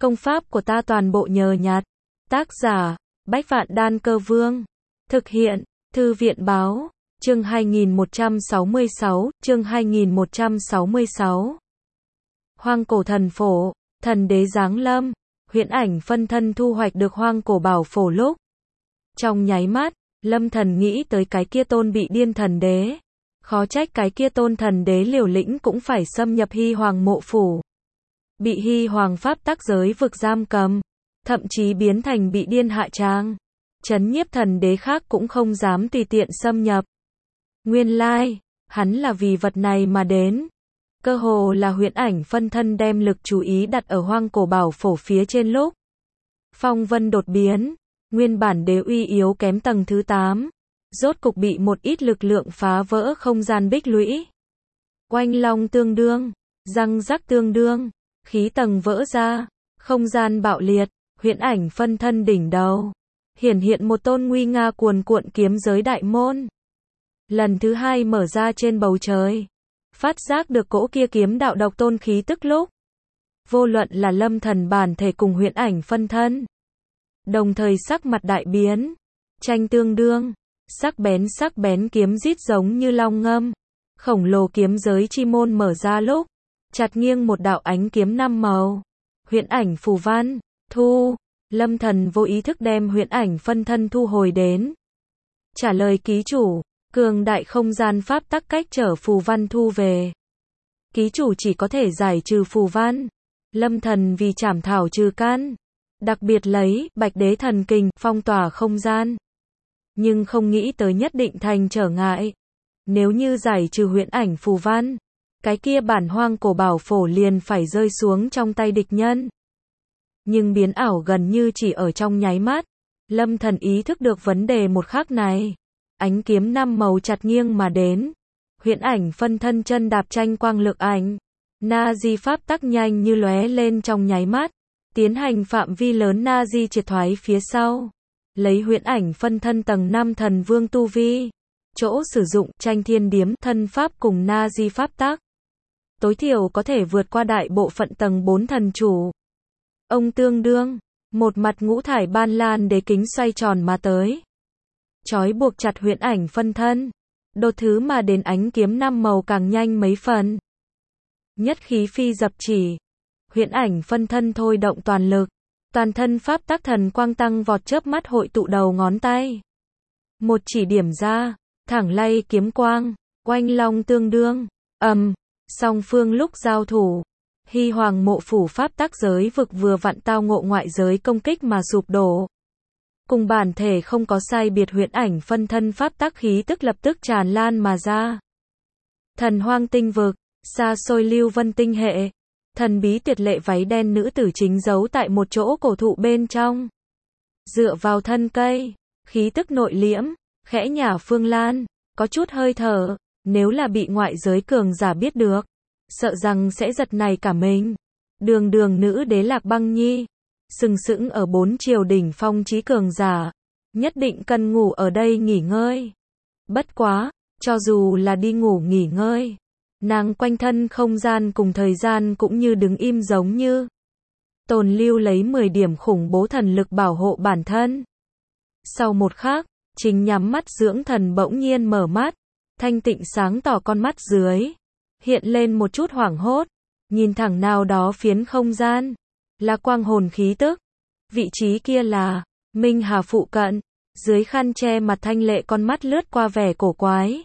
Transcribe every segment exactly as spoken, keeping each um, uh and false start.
Công pháp của ta toàn bộ nhờ nhặt. Tác giả, Bách Vạn Đan Cơ Vương. Thực hiện, Thư viện Báo. Chương hai nghìn một trăm sáu mươi sáu, chương hai nghìn một trăm sáu mươi sáu. Hoang cổ thần phổ, thần đế giáng lâm, huyễn ảnh phân thân thu hoạch được hoang cổ bảo phổ lúc. Trong nháy mắt, Lâm Thần nghĩ tới cái kia tôn bị điên thần đế. Khó trách cái kia tôn thần đế liều lĩnh cũng phải xâm nhập Hy Hoàng mộ phủ. Bị Hy Hoàng pháp tắc giới vực giam cầm, thậm chí biến thành bị điên hạ trang. Chấn nhiếp thần đế khác cũng không dám tùy tiện xâm nhập. Nguyên lai, hắn là vì vật này mà đến. Cơ hồ là huyễn ảnh phân thân đem lực chú ý đặt ở hoang cổ bảo phổ phía trên lúc. Phong vân đột biến, nguyên bản đế uy yếu kém tầng thứ tám. Rốt cục bị một ít lực lượng phá vỡ không gian bích lũy. Oanh long tương đương, răng rắc tương đương, khí tầng vỡ ra, không gian bạo liệt, huyễn ảnh phân thân đỉnh đầu. Hiển hiện một tôn nguy nga cuồn cuộn kiếm giới đại môn. Lần thứ hai mở ra trên bầu trời. Phát giác được cỗ kia kiếm đạo độc tôn khí tức lúc. Vô luận là Lâm Thần bản thể cùng huyễn ảnh phân thân. Đồng thời sắc mặt đại biến. Tranh tương đương. Sắc bén sắc bén kiếm rít giống như long ngâm. Khổng lồ kiếm giới chi môn mở ra lúc. Chặt nghiêng một đạo ánh kiếm năm màu. Huyễn ảnh phù văn. Thu. Lâm Thần vô ý thức đem huyễn ảnh phân thân thu hồi đến. Trả lời ký chủ. Cường đại không gian pháp tắc cách trở phù văn thu về. Ký chủ chỉ có thể giải trừ phù văn. Lâm Thần vì trảm thảo trừ căn. Đặc biệt lấy Bạch Đế Thần Kình phong tỏa không gian. Nhưng không nghĩ tới nhất định thành trở ngại. Nếu như giải trừ huyễn ảnh phù văn, cái kia bản hoang cổ bảo phổ liền phải rơi xuống trong tay địch nhân. Nhưng biến ảo gần như chỉ ở trong nháy mắt. Lâm Thần ý thức được vấn đề một khắc này. Ánh kiếm năm màu chặt nghiêng mà đến. Huyễn ảnh phân thân chân đạp tranh quang lực ảnh. Na di pháp tắc nhanh như lóe lên trong nháy mắt. Tiến hành phạm vi lớn na di triệt thoái phía sau. Lấy huyễn ảnh phân thân tầng năm thần vương tu vi. Chỗ sử dụng tranh thiên điếm thân pháp cùng na di pháp tắc. Tối thiểu có thể vượt qua đại bộ phận tầng bốn thần chủ. Ông tương đương. Một mặt ngũ thải ban lan đế kính xoay tròn mà tới. Chói buộc chặt huyễn ảnh phân thân. Đột thứ mà đến ánh kiếm năm màu càng nhanh mấy phần. Nhất khí phi dập chỉ. Huyễn ảnh phân thân thôi động toàn lực. Toàn thân pháp tắc thần quang tăng vọt chớp mắt hội tụ đầu ngón tay. Một chỉ điểm ra. Thẳng lay kiếm quang. Oanh long tương đương. Ầm. Um, song phương lúc giao thủ. Hy Hoàng mộ phủ pháp tắc giới vực vừa vặn tao ngộ ngoại giới công kích mà sụp đổ. Cùng bản thể không có sai biệt huyễn ảnh phân thân pháp tắc khí tức lập tức tràn lan mà ra. Thần hoang tinh vực, xa xôi lưu vân tinh hệ. Thần bí tuyệt lệ váy đen nữ tử chính giấu tại một chỗ cổ thụ bên trong. Dựa vào thân cây, khí tức nội liễm, khẽ nhả Phương Lan, có chút hơi thở, nếu là bị ngoại giới cường giả biết được, sợ rằng sẽ giật nảy cả mình. Đường đường nữ đế Lạc Băng Nhi, sừng sững ở bốn triều đỉnh phong chí cường giả, nhất định cần ngủ ở đây nghỉ ngơi. Bất quá, cho dù là đi ngủ nghỉ ngơi, nàng quanh thân không gian cùng thời gian cũng như đứng im giống như. Tồn lưu lấy mười điểm khủng bố thần lực bảo hộ bản thân. Sau một khắc, chính nhắm mắt dưỡng thần bỗng nhiên mở mắt, thanh tịnh sáng tỏ con mắt dưới. Hiện lên một chút hoảng hốt, nhìn thẳng nào đó phiến không gian. Là quang hồn khí tức. Vị trí kia là Minh Hà phụ cận. Dưới khăn che mặt thanh lệ con mắt lướt qua vẻ cổ quái.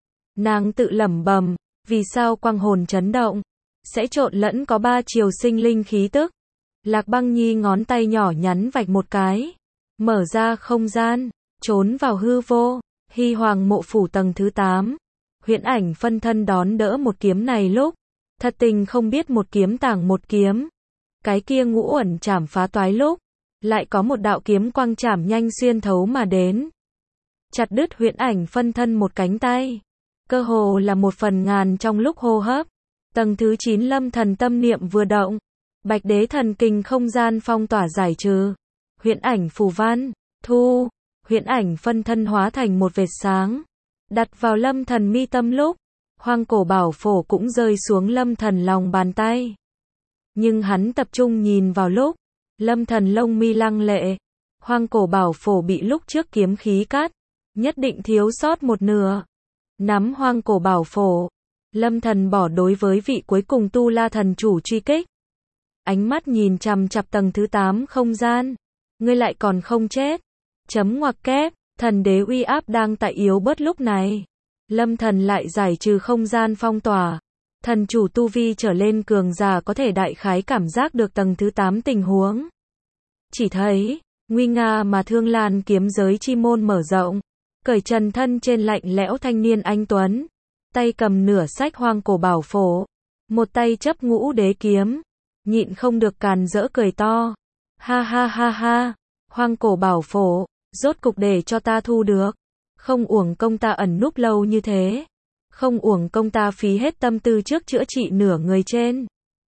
Nàng tự lẩm bẩm, vì sao quang hồn chấn động, sẽ trộn lẫn có ba chiều sinh linh khí tức. Lạc Băng Nhi ngón tay nhỏ nhắn vạch một cái, mở ra không gian, trốn vào hư vô. Hy Hoàng mộ phủ tầng thứ tám. Huyễn ảnh phân thân đón đỡ một kiếm này lúc, thật tình không biết một kiếm tàng một kiếm. Cái kia ngũ uẩn chảm phá toái lúc, lại có một đạo kiếm quang chảm nhanh xuyên thấu mà đến. Chặt đứt huyễn ảnh phân thân một cánh tay. Cơ hồ là một phần ngàn trong lúc hô hấp. Tầng thứ chín Lâm Thần tâm niệm vừa động. Bạch Đế Thần Kình không gian phong tỏa giải trừ. Huyễn ảnh phù văn, thu. Huyễn ảnh phân thân hóa thành một vệt sáng. Đặt vào Lâm Thần mi tâm lúc. Hoang cổ bảo phổ cũng rơi xuống Lâm Thần lòng bàn tay. Nhưng hắn tập trung nhìn vào lúc, Lâm Thần lông mi lăng lệ, hoang cổ bảo phổ bị lúc trước kiếm khí cắt, nhất định thiếu sót một nửa. Nắm hoang cổ bảo phổ, Lâm Thần bỏ đối với vị cuối cùng tu la thần chủ truy kích. Ánh mắt nhìn chằm chằm tầng thứ tám không gian. Ngươi lại còn không chết. Chấm ngoặc kép, thần đế uy áp đang tại yếu bớt lúc này. Lâm Thần lại giải trừ không gian phong tỏa. Thần chủ tu vi trở lên cường giả có thể đại khái cảm giác được tầng thứ tám tình huống. Chỉ thấy, nguy nga mà thương lan kiếm giới chi môn mở rộng. Cởi trần thân trên lạnh lẽo thanh niên anh tuấn. Tay cầm nửa sách hoang cổ bảo phổ. Một tay chấp ngũ đế kiếm. Nhịn không được càn rỡ cười to. Ha ha ha ha, hoang cổ bảo phổ, rốt cục để cho ta thu được. Không uổng công ta ẩn núp lâu như thế. Không uổng công ta phí hết tâm tư trước chữa trị nửa người trên.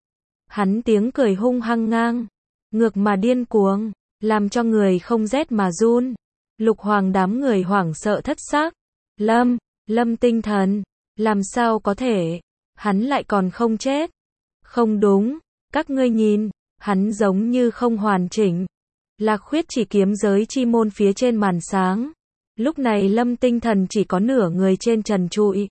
Hắn tiếng cười hung hăng ngang, ngược mà điên cuồng, làm cho người không rét mà run. Lục Hoàng đám người hoảng sợ thất xác. Lâm, Lâm tinh thần, làm sao có thể, hắn lại còn không chết. Không đúng, các ngươi nhìn, hắn giống như không hoàn chỉnh. Lạc Khuyết chỉ kiếm giới chi môn phía trên màn sáng. Lúc này Lâm tinh thần chỉ có nửa người trên trần trụi.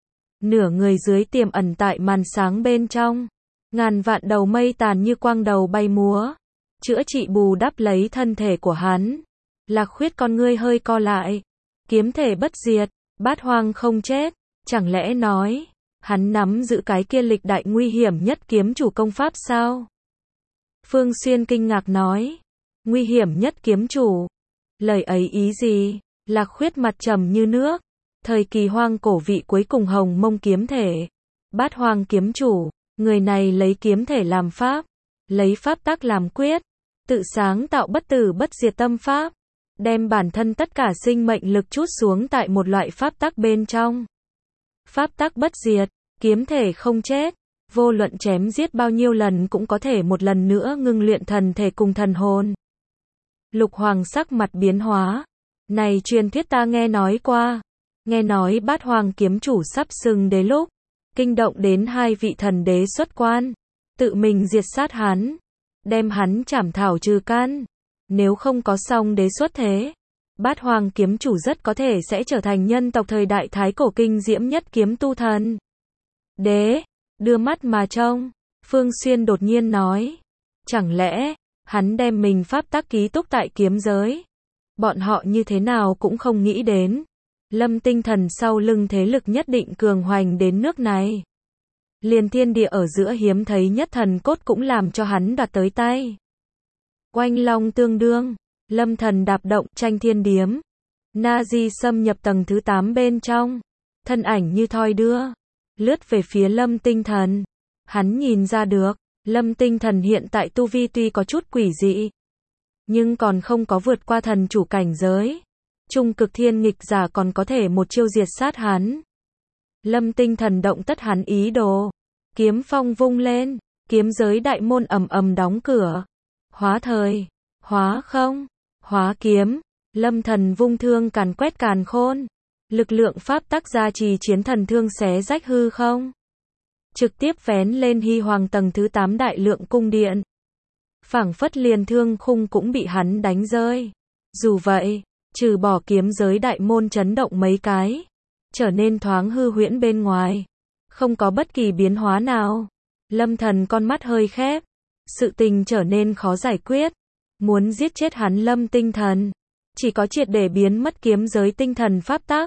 Nửa người dưới tiềm ẩn tại màn sáng bên trong. Ngàn vạn đầu mây tàn như quang đầu bay múa. Chữa trị bù đắp lấy thân thể của hắn. Lạc Khuyết con ngươi hơi co lại. Kiếm thể bất diệt, bát hoang không chết. Chẳng lẽ nói, hắn nắm giữ cái kia lịch đại nguy hiểm nhất kiếm chủ công pháp sao? Phương Xuyên kinh ngạc nói. Nguy hiểm nhất kiếm chủ. Lời ấy ý gì? Lạc Khuyết mặt trầm như nước. Thời kỳ hoang cổ vị cuối cùng hồng mông kiếm thể. Bát hoang kiếm chủ. Người này lấy kiếm thể làm pháp. Lấy pháp tắc làm quyết. Tự sáng tạo bất tử bất diệt tâm pháp. Đem bản thân tất cả sinh mệnh lực trút xuống tại một loại pháp tắc bên trong. Pháp tắc bất diệt. Kiếm thể không chết. Vô luận chém giết bao nhiêu lần cũng có thể một lần nữa ngưng luyện thần thể cùng thần hồn. Lục Hoàng sắc mặt biến hóa. Này truyền thuyết ta nghe nói qua. Nghe nói bát hoàng kiếm chủ sắp xưng đế lúc. Kinh động đến hai vị thần đế xuất quan. Tự mình diệt sát hắn. Đem hắn trảm thảo trừ can. Nếu không có song đế xuất thế. Bát hoàng kiếm chủ rất có thể sẽ trở thành nhân tộc thời đại thái cổ kinh diễm nhất kiếm tu thần. Đế, đưa mắt mà trông. Phương Xuyên đột nhiên nói. Chẳng lẽ, hắn đem mình pháp tắc ký túc tại kiếm giới. Bọn họ như thế nào cũng không nghĩ đến. Lâm tinh thần sau lưng thế lực nhất định cường hoành đến nước này. Liền thiên địa ở giữa hiếm thấy nhất thần cốt cũng làm cho hắn đoạt tới tay. Oanh long tương đương. Lâm thần đạp động tranh thiên điếm. Na-di xâm nhập tầng thứ tám bên trong. Thân ảnh như thoi đưa. Lướt về phía Lâm tinh thần. Hắn nhìn ra được. Lâm tinh thần hiện tại tu vi tuy có chút quỷ dị. Nhưng còn không có vượt qua thần chủ cảnh giới. Trung cực thiên nghịch giả còn có thể một chiêu diệt sát hắn. Lâm tinh thần động tất hắn ý đồ. Kiếm phong vung lên. Kiếm giới đại môn ầm ầm đóng cửa. Hóa thời. Hóa không. Hóa kiếm. Lâm thần vung thương càn quét càn khôn. Lực lượng pháp tắc gia trì chiến thần thương xé rách hư không. Trực tiếp vén lên hy hoàng tầng thứ tám đại lượng cung điện. Phảng phất liền thương khung cũng bị hắn đánh rơi. Dù vậy, trừ bỏ kiếm giới đại môn chấn động mấy cái, trở nên thoáng hư huyễn bên ngoài, không có bất kỳ biến hóa nào. Lâm thần con mắt hơi khép, sự tình trở nên khó giải quyết. Muốn giết chết hắn Lâm tinh thần, chỉ có triệt để biến mất kiếm giới tinh thần pháp tắc.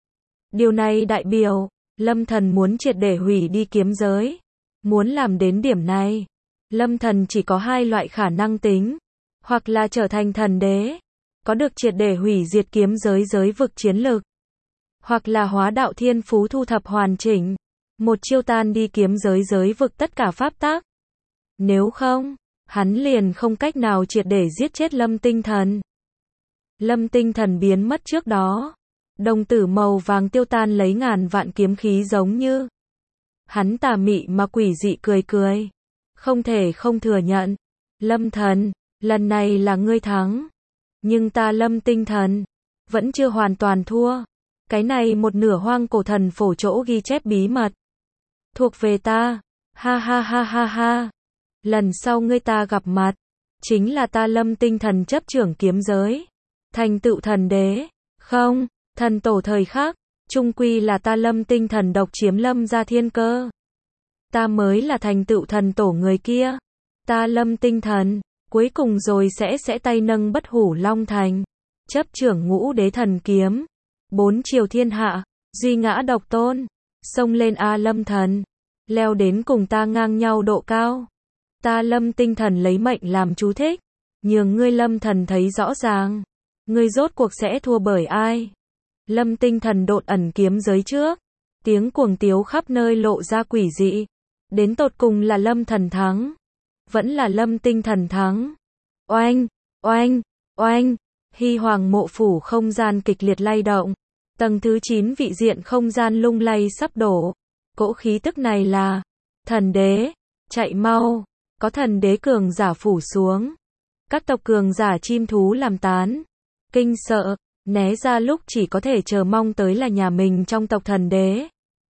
Điều này đại biểu, Lâm thần muốn triệt để hủy đi kiếm giới. Muốn làm đến điểm này, Lâm thần chỉ có hai loại khả năng tính. Hoặc là trở thành thần đế, có được triệt để hủy diệt kiếm giới giới vực chiến lực. Hoặc là hóa đạo thiên phú thu thập hoàn chỉnh. Một chiêu tan đi kiếm giới giới vực tất cả pháp tắc. Nếu không, hắn liền không cách nào triệt để giết chết Lâm tinh thần. Lâm tinh thần biến mất trước đó. Đồng tử màu vàng tiêu tan lấy ngàn vạn kiếm khí giống như. Hắn tà mị mà quỷ dị cười cười. Không thể không thừa nhận. Lâm thần, lần này là ngươi thắng. Nhưng ta Lâm tinh thần, vẫn chưa hoàn toàn thua. Cái này một nửa hoang cổ thần phổ chỗ ghi chép bí mật. Thuộc về ta. Ha ha ha ha ha. Lần sau ngươi ta gặp mặt, chính là ta Lâm Tinh Thần chấp trưởng kiếm giới, thành tựu thần đế. Không, thần tổ thời khác, chung quy là ta Lâm Tinh Thần độc chiếm Lâm gia thiên cơ. Ta mới là thành tựu thần tổ người kia. Ta Lâm Tinh Thần, cuối cùng rồi sẽ sẽ tay nâng bất hủ long thành, chấp trưởng ngũ đế thần kiếm, bốn triều thiên hạ, duy ngã độc tôn, xông lên a Lâm Thần, leo đến cùng ta ngang nhau độ cao. Ta Lâm Tinh Thần lấy mệnh làm chú thích, nhường ngươi Lâm Thần thấy rõ ràng, ngươi rốt cuộc sẽ thua bởi ai. Lâm Tinh Thần độn ẩn kiếm giới trước, tiếng cuồng tiếu khắp nơi lộ ra quỷ dị, đến tột cùng là Lâm Thần thắng, vẫn là Lâm Tinh Thần thắng. Oanh, oanh, oanh, Hy Hoàng mộ phủ không gian kịch liệt lay động, tầng thứ chín vị diện không gian lung lay sắp đổ. Cỗ khí tức này là thần đế, chạy mau, có thần đế cường giả phủ xuống. Các tộc cường giả chim thú làm tán, kinh sợ, né ra lúc chỉ có thể chờ mong tới là nhà mình trong tộc thần đế.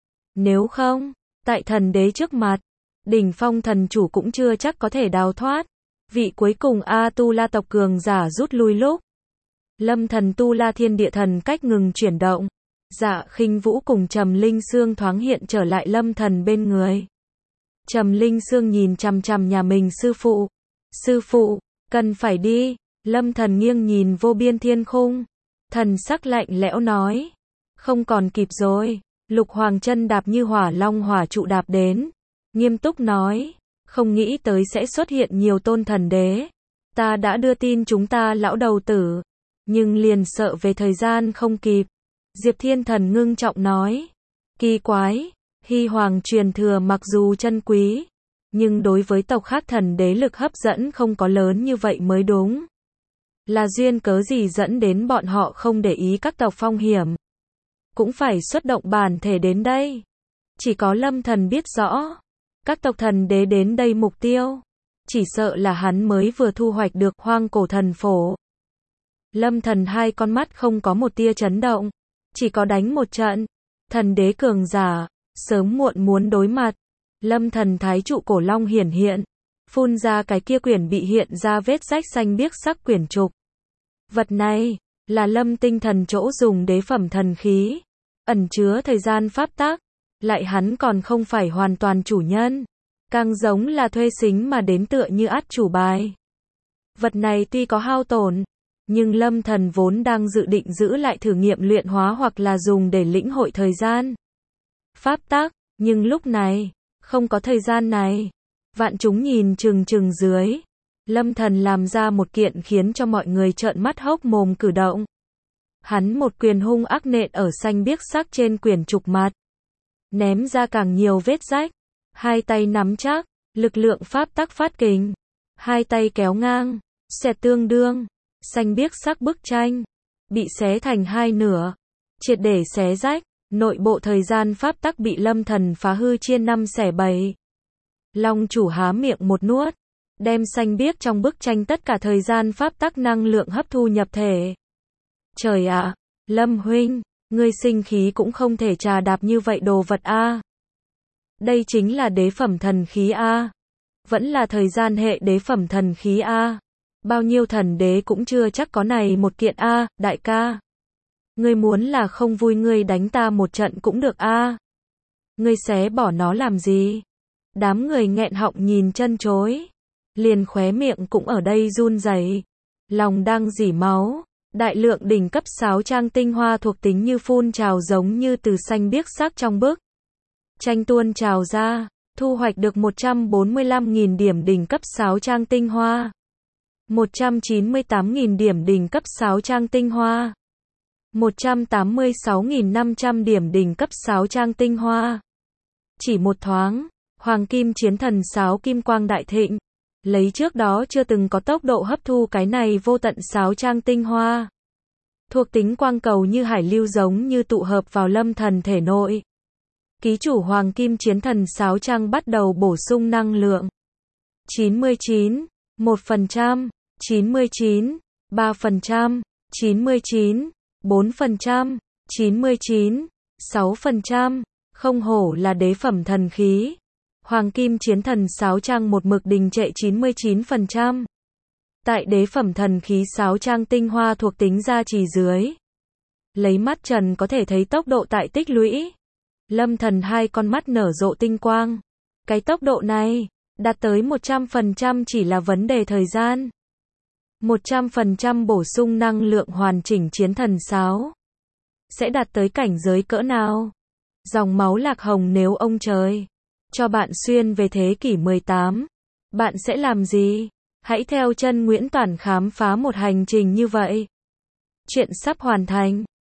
Nếu không, tại thần đế trước mặt, đỉnh phong thần chủ cũng chưa chắc có thể đào thoát. Vị cuối cùng A Tu La tộc cường giả rút lui lúc, Lâm Thần Tu La thiên địa thần cách ngừng chuyển động. Dạ Khinh Vũ cùng Trầm Linh Sương thoáng hiện trở lại Lâm Thần bên người. Trầm Linh Sương nhìn chằm chằm nhà mình sư phụ. Sư phụ, cần phải đi. Lâm Thần nghiêng nhìn vô biên thiên khung. Thần sắc lạnh lẽo nói. Không còn kịp rồi. Lục Hoàng chân đạp như hỏa long hỏa trụ đạp đến. Nghiêm túc nói. Không nghĩ tới sẽ xuất hiện nhiều tôn thần đế. Ta đã đưa tin chúng ta lão đầu tử. Nhưng liền sợ về thời gian không kịp. Diệp Thiên Thần ngưng trọng nói. Kỳ quái, Hy Hoàng truyền thừa mặc dù chân quý, nhưng đối với tộc khác thần đế lực hấp dẫn không có lớn như vậy mới đúng. Là duyên cớ gì dẫn đến bọn họ không để ý các tộc phong hiểm? Cũng phải xuất động bản thể đến đây. Chỉ có Lâm Thần biết rõ. Các tộc thần đế đến đây mục tiêu. Chỉ sợ là hắn mới vừa thu hoạch được hoang cổ thần phổ. Lâm Thần hai con mắt không có một tia chấn động. Chỉ có đánh một trận. Thần đế cường giả, sớm muộn muốn đối mặt. Lâm Thần thái trụ cổ long hiển hiện. Phun ra cái kia quyển bị hiện ra vết rách xanh biếc sắc quyển trục. Vật này, là Lâm Tinh Thần chỗ dùng đế phẩm thần khí. Ẩn chứa thời gian pháp tắc. Lại hắn còn không phải hoàn toàn chủ nhân. Càng giống là thuê xính mà đến tựa như át chủ bài. Vật này tuy có hao tổn, nhưng Lâm Thần vốn đang dự định giữ lại thử nghiệm luyện hóa hoặc là dùng để lĩnh hội thời gian pháp tắc, nhưng lúc này, không có thời gian này. Vạn chúng nhìn chừng chừng dưới. Lâm Thần làm ra một kiện khiến cho mọi người trợn mắt hốc mồm cử động. Hắn một quyền hung ác nện ở xanh biếc sắc trên quyển trục mặt. Ném ra càng nhiều vết rách. Hai tay nắm chắc, lực lượng pháp tắc phát kình. Hai tay kéo ngang, xẹt tương đương. Xanh biếc sắc bức tranh, bị xé thành hai nửa. Triệt để xé rách, nội bộ thời gian pháp tắc bị Lâm Thần phá hư chia năm xẻ bảy. Long chủ há miệng một nuốt, đem xanh biếc trong bức tranh tất cả thời gian pháp tắc năng lượng hấp thu nhập thể. Trời ạ, à, Lâm huynh, ngươi sinh khí cũng không thể trà đạp như vậy đồ vật a. Đây chính là đế phẩm thần khí a. Vẫn là thời gian hệ đế phẩm thần khí a. Bao nhiêu thần đế cũng chưa chắc có này một kiện a, đại ca. Ngươi muốn là không vui ngươi đánh ta một trận cũng được a. Ngươi xé bỏ nó làm gì? Đám người nghẹn họng nhìn chân chối. Liền khóe miệng cũng ở đây run rẩy. Lòng đang rỉ máu. Đại lượng đỉnh cấp sáu trang tinh hoa thuộc tính như phun trào giống như từ xanh biếc sắc trong bức tranh tuôn trào ra, thu hoạch được một trăm bốn mươi lăm nghìn điểm đỉnh cấp sáu trang tinh hoa. một trăm chín mươi tám nghìn điểm đỉnh cấp sáu trang tinh hoa. một trăm tám mươi sáu nghìn năm trăm điểm đỉnh cấp sáu trang tinh hoa. Chỉ một thoáng, Hoàng Kim Chiến Thần sáo kim quang đại thịnh, lấy trước đó chưa từng có tốc độ hấp thu cái này vô tận sáo trang tinh hoa. Thuộc tính quang cầu như hải lưu giống như tụ hợp vào Lâm Thần thể nội. Ký chủ Hoàng Kim Chiến Thần sáo trang bắt đầu bổ sung năng lượng. chín mươi chín, một phần trăm, chín mươi chín, ba phần trăm, chín mươi chín, bốn phần trăm, chín mươi chín, sáu phần trăm, không hổ là đế phẩm thần khí. Hoàng kim chiến thần sáo trang một mực đình trệ chín mươi chín phần trăm. Tại đế phẩm thần khí sáo trang tinh hoa thuộc tính gia trì dưới. Lấy mắt trần có thể thấy tốc độ tại tích lũy. Lâm thần hai con mắt nở rộ tinh quang. Cái tốc độ này, đạt tới một trăm phần trăm chỉ là vấn đề thời gian. một trăm phần trăm bổ sung năng lượng hoàn chỉnh chiến thần sáo. Sẽ đạt tới cảnh giới cỡ nào? Dòng máu lạc hồng nếu ông trời cho bạn xuyên về thế kỷ mười tám, bạn sẽ làm gì? Hãy theo chân Nguyễn Toản khám phá một hành trình như vậy. Chuyện sắp hoàn thành.